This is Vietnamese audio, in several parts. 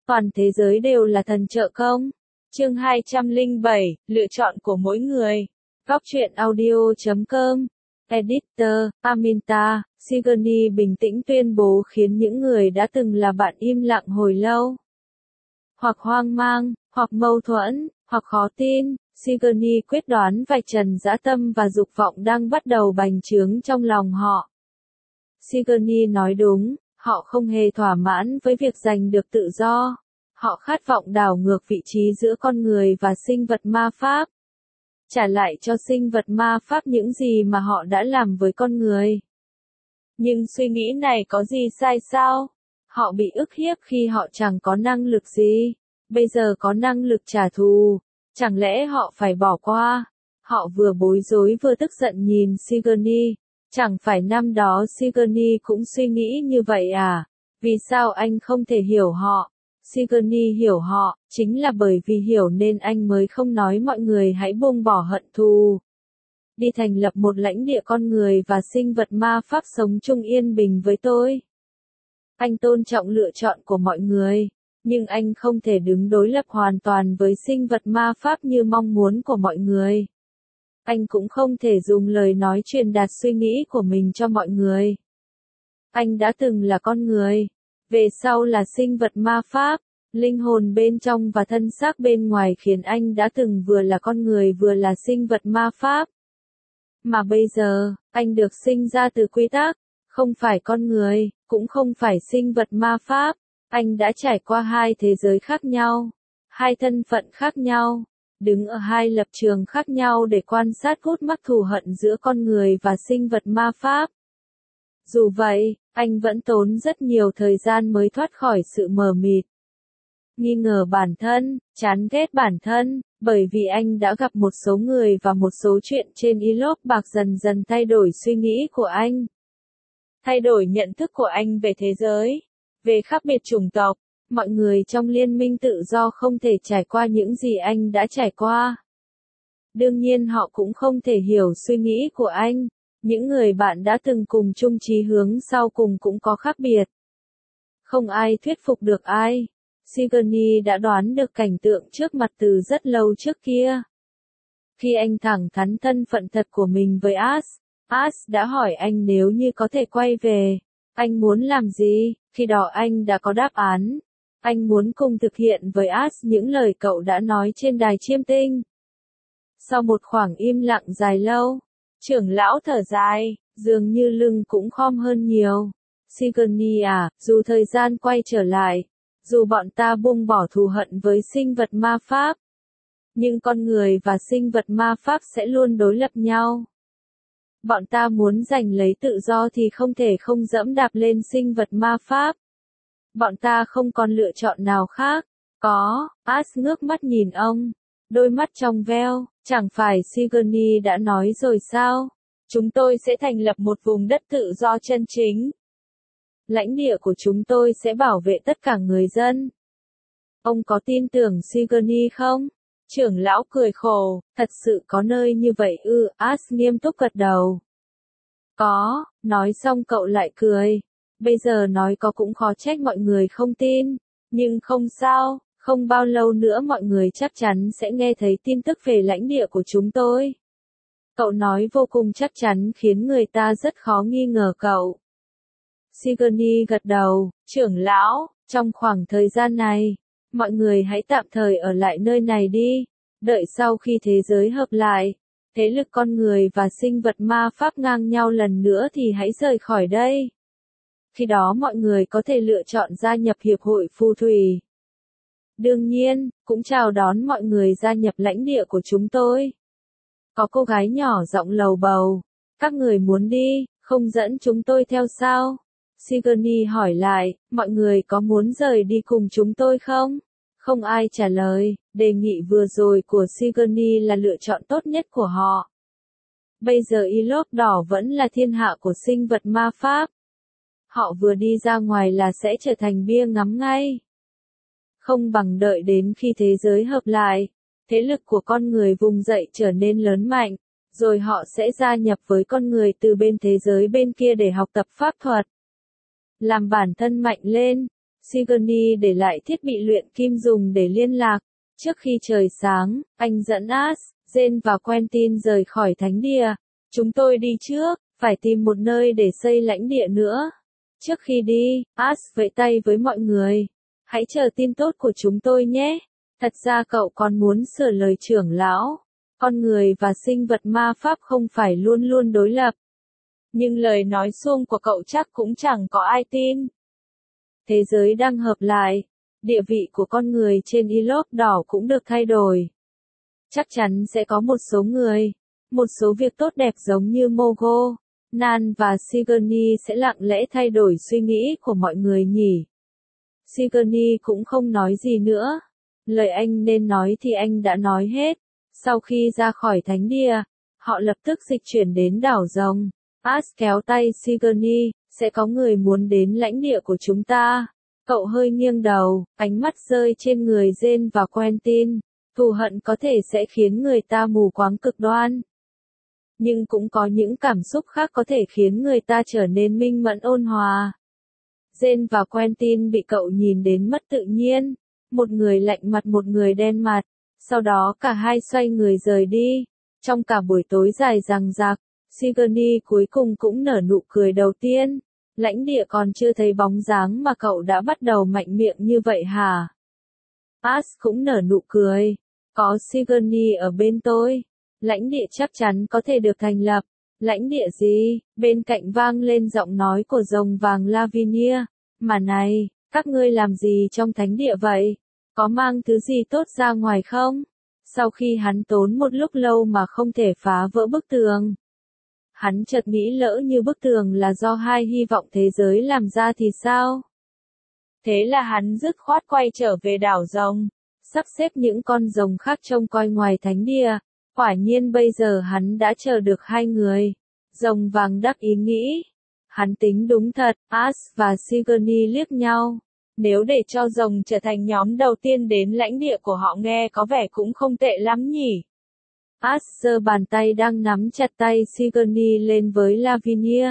Toàn thế giới đều là thần trợ công. Chương 207, lựa chọn của mỗi người. Góc truyện audio.com. Editor, Aminta, Sigourney bình tĩnh tuyên bố khiến những người đã từng là bạn im lặng hồi lâu. Hoặc hoang mang, hoặc mâu thuẫn, hoặc khó tin, Sigourney quyết đoán vạch trần dã tâm và dục vọng đang bắt đầu bành trướng trong lòng họ. Sigourney nói đúng, họ không hề thỏa mãn với việc giành được tự do. Họ khát vọng đảo ngược vị trí giữa con người và sinh vật ma pháp. Trả lại cho sinh vật ma pháp những gì mà họ đã làm với con người. Nhưng suy nghĩ này có gì sai sao? Họ bị ức hiếp khi họ chẳng có năng lực gì. Bây giờ có năng lực trả thù. Chẳng lẽ họ phải bỏ qua? Họ vừa bối rối vừa tức giận nhìn Sigourney. Chẳng phải năm đó Sigourney cũng suy nghĩ như vậy à? Vì sao anh không thể hiểu họ? Sigourney hiểu họ, chính là bởi vì hiểu nên anh mới không nói mọi người hãy buông bỏ hận thù. Đi thành lập một lãnh địa con người và sinh vật ma pháp sống chung yên bình với tôi. Anh tôn trọng lựa chọn của mọi người, nhưng anh không thể đứng đối lập hoàn toàn với sinh vật ma pháp như mong muốn của mọi người. Anh cũng không thể dùng lời nói truyền đạt suy nghĩ của mình cho mọi người. Anh đã từng là con người, về sau là sinh vật ma pháp, linh hồn bên trong và thân xác bên ngoài khiến anh đã từng vừa là con người vừa là sinh vật ma pháp. Mà bây giờ, anh được sinh ra từ quy tắc, không phải con người, cũng không phải sinh vật ma pháp. Anh đã trải qua hai thế giới khác nhau, hai thân phận khác nhau, đứng ở hai lập trường khác nhau để quan sát gút mắc thù hận giữa con người và sinh vật ma pháp. Dù vậy, anh vẫn tốn rất nhiều thời gian mới thoát khỏi sự mờ mịt. Nghi ngờ bản thân, chán ghét bản thân, bởi vì anh đã gặp một số người và một số chuyện trên Ylop bạc dần dần thay đổi suy nghĩ của anh. Thay đổi nhận thức của anh về thế giới, về khác biệt chủng tộc, mọi người trong liên minh tự do không thể trải qua những gì anh đã trải qua. Đương nhiên họ cũng không thể hiểu suy nghĩ của anh. Những người bạn đã từng cùng chung chí hướng sau cùng cũng có khác biệt. Không ai thuyết phục được ai. Sigourney đã đoán được cảnh tượng trước mặt từ rất lâu trước kia. Khi anh thẳng thắn thân phận thật của mình với Ash đã hỏi anh nếu như có thể quay về, anh muốn làm gì, khi đó anh đã có đáp án. Anh muốn cùng thực hiện với Ash những lời cậu đã nói trên đài chiêm tinh. Sau một khoảng im lặng dài lâu, trưởng lão thở dài, dường như lưng cũng khom hơn nhiều. Sigourney à, dù thời gian quay trở lại, dù bọn ta buông bỏ thù hận với sinh vật ma pháp, nhưng con người và sinh vật ma pháp sẽ luôn đối lập nhau. Bọn ta muốn giành lấy tự do thì không thể không dẫm đạp lên sinh vật ma pháp. Bọn ta không còn lựa chọn nào khác. Có, Ash ngước mắt nhìn ông, đôi mắt trong veo. Chẳng phải Sigourney đã nói rồi sao? Chúng tôi sẽ thành lập một vùng đất tự do chân chính. Lãnh địa của chúng tôi sẽ bảo vệ tất cả người dân. Ông có tin tưởng Sigourney không? Trưởng lão cười khổ, thật sự có nơi như vậy ư? Ash nghiêm túc gật đầu. Có, nói xong cậu lại cười. Bây giờ nói có cũng khó trách mọi người không tin. Nhưng không sao. Không bao lâu nữa mọi người chắc chắn sẽ nghe thấy tin tức về lãnh địa của chúng tôi. Cậu nói vô cùng chắc chắn khiến người ta rất khó nghi ngờ cậu. Sigourney gật đầu, trưởng lão, trong khoảng thời gian này, mọi người hãy tạm thời ở lại nơi này đi. Đợi sau khi thế giới hợp lại, thế lực con người và sinh vật ma pháp ngang nhau lần nữa thì hãy rời khỏi đây. Khi đó mọi người có thể lựa chọn gia nhập hiệp hội phù thủy. Đương nhiên, cũng chào đón mọi người gia nhập lãnh địa của chúng tôi. Có cô gái nhỏ giọng lầu bầu. Các người muốn đi, không dẫn chúng tôi theo sao? Sigourney hỏi lại, mọi người có muốn rời đi cùng chúng tôi không? Không ai trả lời, đề nghị vừa rồi của Sigourney là lựa chọn tốt nhất của họ. Bây giờ Ylop đỏ vẫn là thiên hạ của sinh vật ma pháp. Họ vừa đi ra ngoài là sẽ trở thành bia ngắm ngay. Không bằng đợi đến khi thế giới hợp lại, thế lực của con người vùng dậy trở nên lớn mạnh, rồi họ sẽ gia nhập với con người từ bên thế giới bên kia để học tập pháp thuật. Làm bản thân mạnh lên. Sigourney để lại thiết bị luyện kim dùng để liên lạc. Trước khi trời sáng, anh dẫn Ash, Jane và Quentin rời khỏi thánh địa. Chúng tôi đi trước, phải tìm một nơi để xây lãnh địa nữa. Trước khi đi, Ash vẫy tay với mọi người. Hãy chờ tin tốt của chúng tôi nhé. Thật ra cậu còn muốn sửa lời trưởng lão. Con người và sinh vật ma pháp không phải luôn luôn đối lập. Nhưng lời nói suông của cậu chắc cũng chẳng có ai tin. Thế giới đang hợp lại. Địa vị của con người trên Ilop đỏ cũng được thay đổi. Chắc chắn sẽ có một số người, một số việc tốt đẹp giống như Mogo, Nan và Sigourney sẽ lặng lẽ thay đổi suy nghĩ của mọi người nhỉ. Sigourney cũng không nói gì nữa. Lời anh nên nói thì anh đã nói hết. Sau khi ra khỏi thánh địa, họ lập tức dịch chuyển đến đảo rồng. Ash kéo tay Sigourney, sẽ có người muốn đến lãnh địa của chúng ta. Cậu hơi nghiêng đầu, ánh mắt rơi trên người Jane và Quentin. Thù hận có thể sẽ khiến người ta mù quáng cực đoan. Nhưng cũng có những cảm xúc khác có thể khiến người ta trở nên minh mẫn ôn hòa. Jane và Quentin bị cậu nhìn đến mất tự nhiên. Một người lạnh mặt một người đen mặt. Sau đó cả hai xoay người rời đi. Trong cả buổi tối dài dằng dặc, Sigourney cuối cùng cũng nở nụ cười đầu tiên. Lãnh địa còn chưa thấy bóng dáng mà cậu đã bắt đầu mạnh miệng như vậy hả? Ash cũng nở nụ cười. Có Sigourney ở bên tôi. Lãnh địa chắc chắn có thể được thành lập. Lãnh địa gì? Bên cạnh vang lên giọng nói của rồng vàng Lavinia. Mà này, các ngươi làm gì trong thánh địa vậy? Có mang thứ gì tốt ra ngoài không? Sau khi hắn tốn một lúc lâu mà không thể phá vỡ bức tường. Hắn chợt nghĩ lỡ như bức tường là do hai hy vọng thế giới làm ra thì sao? Thế là hắn dứt khoát quay trở về đảo rồng, sắp xếp những con rồng khác trông coi ngoài thánh địa. Quả nhiên bây giờ hắn đã chờ được hai người. Rồng vàng đắc ý nghĩ. Hắn tính đúng thật, Ash và Sigourney liếc nhau. Nếu để cho rồng trở thành nhóm đầu tiên đến lãnh địa của họ nghe có vẻ cũng không tệ lắm nhỉ. Ash giơ bàn tay đang nắm chặt tay Sigourney lên với Lavinia.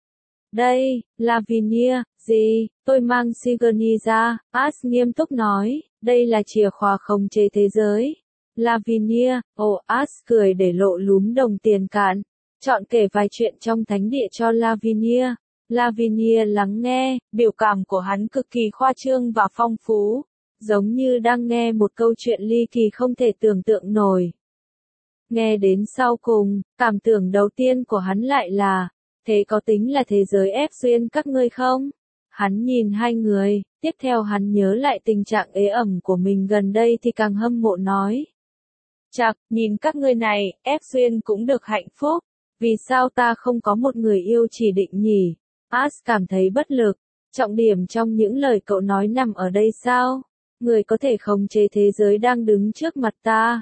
Đây, Lavinia, gì, tôi mang Sigourney ra, Ash nghiêm túc nói, đây là chìa khóa khống chế thế giới. Lavinia, Ash cười để lộ lúm đồng tiền cạn. Chọn kể vài chuyện trong thánh địa cho Lavinia. Lavinia lắng nghe, biểu cảm của hắn cực kỳ khoa trương và phong phú. Giống như đang nghe một câu chuyện ly kỳ không thể tưởng tượng nổi. Nghe đến sau cùng, cảm tưởng đầu tiên của hắn lại là, thế có tính là thế giới ép duyên các ngươi không? Hắn nhìn hai người, tiếp theo hắn nhớ lại tình trạng ế ẩm của mình gần đây thì càng hâm mộ nói. Chạc, nhìn các ngươi này, ép duyên cũng được hạnh phúc. Vì sao ta không có một người yêu chỉ định nhỉ? Ash cảm thấy bất lực. Trọng điểm trong những lời cậu nói nằm ở đây sao? Người có thể khống chế thế giới đang đứng trước mặt ta.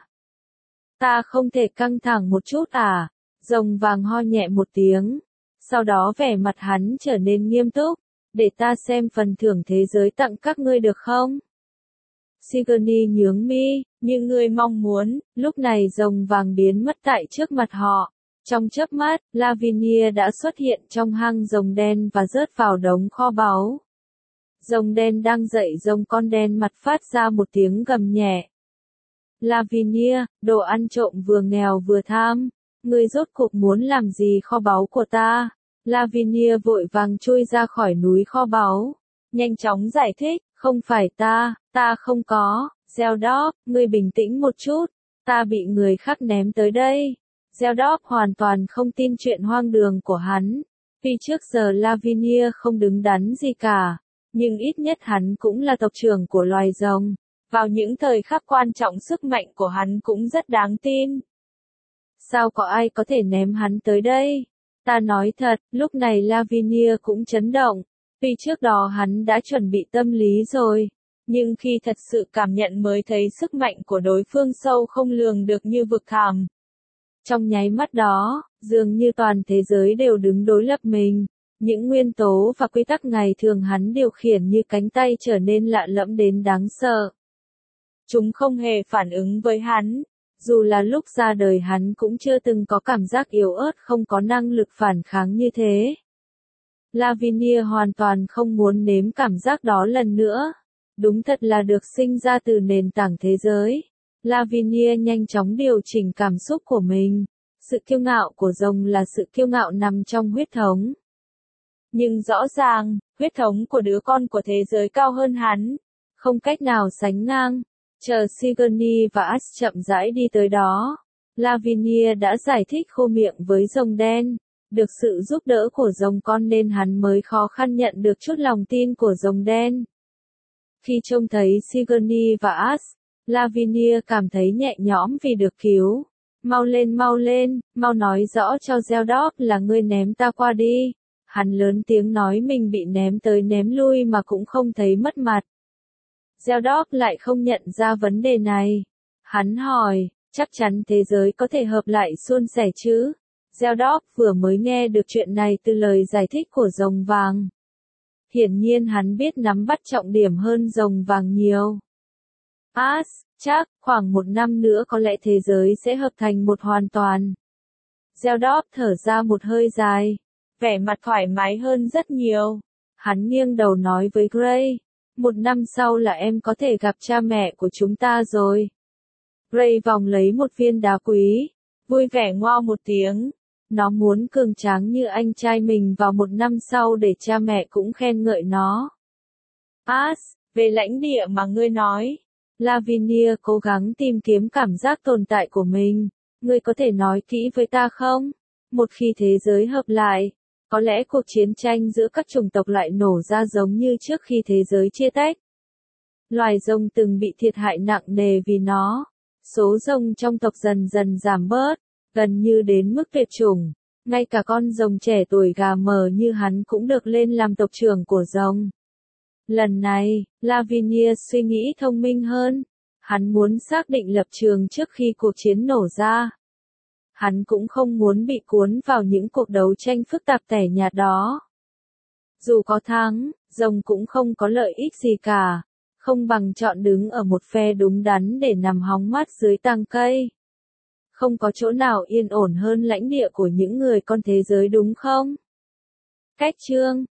Ta không thể căng thẳng một chút à? Rồng vàng ho nhẹ một tiếng. Sau đó vẻ mặt hắn trở nên nghiêm túc. Để ta xem phần thưởng thế giới tặng các ngươi được không? Sigourney nhướng mi, như người mong muốn. Lúc này rồng vàng biến mất tại trước mặt họ. Trong chớp mắt, Lavinia đã xuất hiện trong hang rồng đen và rớt vào đống kho báu. Rồng đen đang dậy rồng con đen mặt phát ra một tiếng gầm nhẹ. Lavinia, đồ ăn trộm vừa nghèo vừa tham. Ngươi rốt cuộc muốn làm gì kho báu của ta? Lavinia vội vàng chui ra khỏi núi kho báu. Nhanh chóng giải thích, không phải ta không có. Zeldorf, ngươi bình tĩnh một chút. Ta bị người khác ném tới đây. Zeldorf hoàn toàn không tin chuyện hoang đường của hắn. Vì trước giờ Lavinia không đứng đắn gì cả. Nhưng ít nhất hắn cũng là tộc trưởng của loài rồng. Vào những thời khắc quan trọng sức mạnh của hắn cũng rất đáng tin. Sao có ai có thể ném hắn tới đây? Ta nói thật, lúc này Lavinia cũng chấn động. Vì trước đó hắn đã chuẩn bị tâm lý rồi. Nhưng khi thật sự cảm nhận mới thấy sức mạnh của đối phương sâu không lường được như vực thẳm. Trong nháy mắt đó, dường như toàn thế giới đều đứng đối lập mình. Những nguyên tố và quy tắc ngày thường hắn điều khiển như cánh tay trở nên lạ lẫm đến đáng sợ. Chúng không hề phản ứng với hắn. Dù là lúc ra đời hắn cũng chưa từng có cảm giác yếu ớt không có năng lực phản kháng như thế. Lavinia hoàn toàn không muốn nếm cảm giác đó lần nữa. Đúng thật là được sinh ra từ nền tảng thế giới. Lavinia nhanh chóng điều chỉnh cảm xúc của mình. Sự kiêu ngạo của rồng là sự kiêu ngạo nằm trong huyết thống. Nhưng rõ ràng, huyết thống của đứa con của thế giới cao hơn hắn. Không cách nào sánh ngang. Chờ Sigourney và Ash chậm rãi đi tới đó. Lavinia đã giải thích khô miệng với rồng đen. Được sự giúp đỡ của rồng con nên hắn mới khó khăn nhận được chút lòng tin của rồng đen. Khi trông thấy Sigourney và Ash, Lavinia cảm thấy nhẹ nhõm vì được cứu. Mau lên, mau nói rõ cho Zeldorf là ngươi ném ta qua đi. Hắn lớn tiếng nói mình bị ném tới ném lui mà cũng không thấy mất mặt. Zeldorf lại không nhận ra vấn đề này. Hắn hỏi, chắc chắn thế giới có thể hợp lại suôn sẻ chứ? Zeldorf vừa mới nghe được chuyện này từ lời giải thích của rồng vàng. Hiển nhiên hắn biết nắm bắt trọng điểm hơn rồng vàng nhiều. Chắc, khoảng 1 năm nữa có lẽ thế giới sẽ hợp thành một hoàn toàn. Zeldorf thở ra một hơi dài. Vẻ mặt thoải mái hơn rất nhiều. Hắn nghiêng đầu nói với Gray. 1 năm sau là em có thể gặp cha mẹ của chúng ta rồi. Gray vòng lấy một viên đá quý. Vui vẻ ngoao một tiếng. Nó muốn cường tráng như anh trai mình vào 1 năm sau để cha mẹ cũng khen ngợi nó. Về lãnh địa mà ngươi nói. Lavinia cố gắng tìm kiếm cảm giác tồn tại của mình. Ngươi có thể nói kỹ với ta không? Một khi thế giới hợp lại, có lẽ cuộc chiến tranh giữa các chủng tộc lại nổ ra giống như trước khi thế giới chia tách. Loài rồng từng bị thiệt hại nặng nề vì nó. Số rồng trong tộc dần dần giảm bớt, gần như đến mức tuyệt chủng. Ngay cả con rồng trẻ tuổi gà mờ như hắn cũng được lên làm tộc trưởng của rồng. Lần này, Lavinia suy nghĩ thông minh hơn. Hắn muốn xác định lập trường trước khi cuộc chiến nổ ra. Hắn cũng không muốn bị cuốn vào những cuộc đấu tranh phức tạp tẻ nhạt đó. Dù có thắng, rồng cũng không có lợi ích gì cả. Không bằng chọn đứng ở một phe đúng đắn để nằm hóng mát dưới tàng cây. Không có chỗ nào yên ổn hơn lãnh địa của những người con thế giới đúng không? Cách chương